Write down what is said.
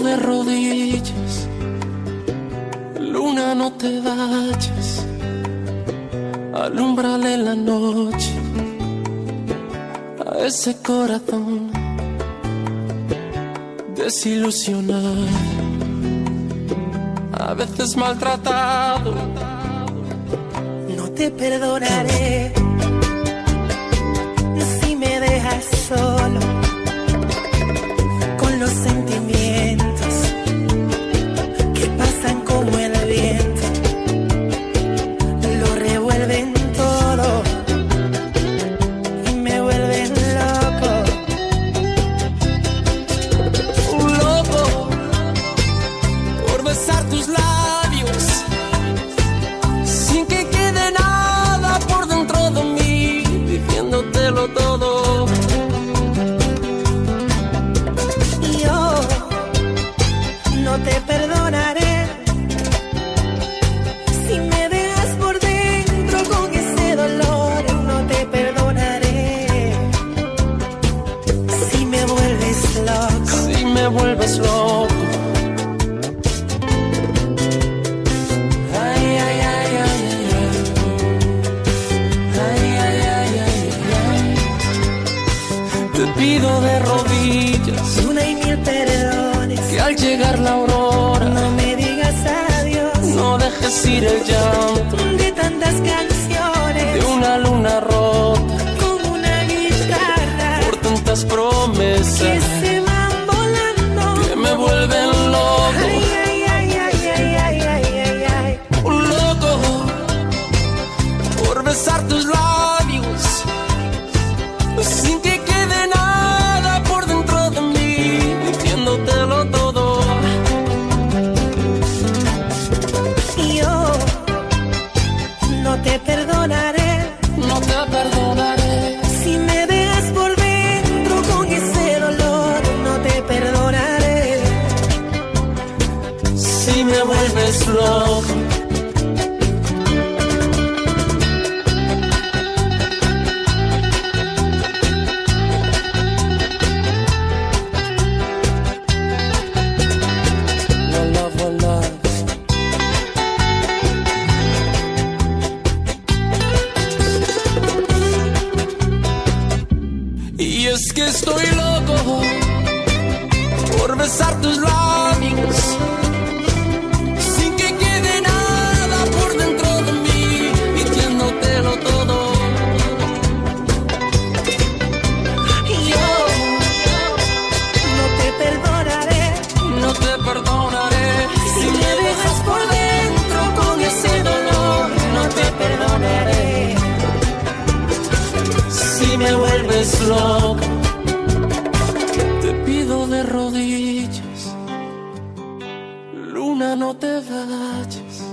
de rodillas, luna, no te vayas, alúmbrale la noche a ese corazón desilusionado, a veces maltratado. No te perdonaré si me dejas solo con los sentimientos que pasan como el viento, lo revuelven todo y me vuelven loco. Un loco por besar tus labios sin que quede nada por dentro de mí, diciéndotelo todo. No te perdonaré si me dejas por dentro con ese dolor. No te perdonaré si me vuelves loco. Si me vuelves loco. Ay, ay, ay, ay, ay. Ay, ay, ay, ay, ay. Te pido de rodillas Una y mil perdones, que al llegar la aurora no me digas adiós. no dejes ir el llanto De tantas canciones, de una luna rota como una guitarra, por tantas que promesas se van volando. que me vuelven loco. Ay, ay, ay, ay, ay, ay, ay, ay, ay. Un loco por besar tus labios sin que quede nada por dentro de mí, diciéndotelo todo. Y yo no te perdonaré No te perdonaré si me dejas por dentro con ese dolor. No te perdonaré si me vuelves loco. One love, one love. Y es que estoy loco por besar tus labios sin que quede nada por dentro de mí, diciéndotelo todo. y yo no te perdonaré No te perdonaré si me dejas por dentro con ese dolor. No te perdonaré si me vuelves loco. Te pido de rodillas, luna, no te vayas,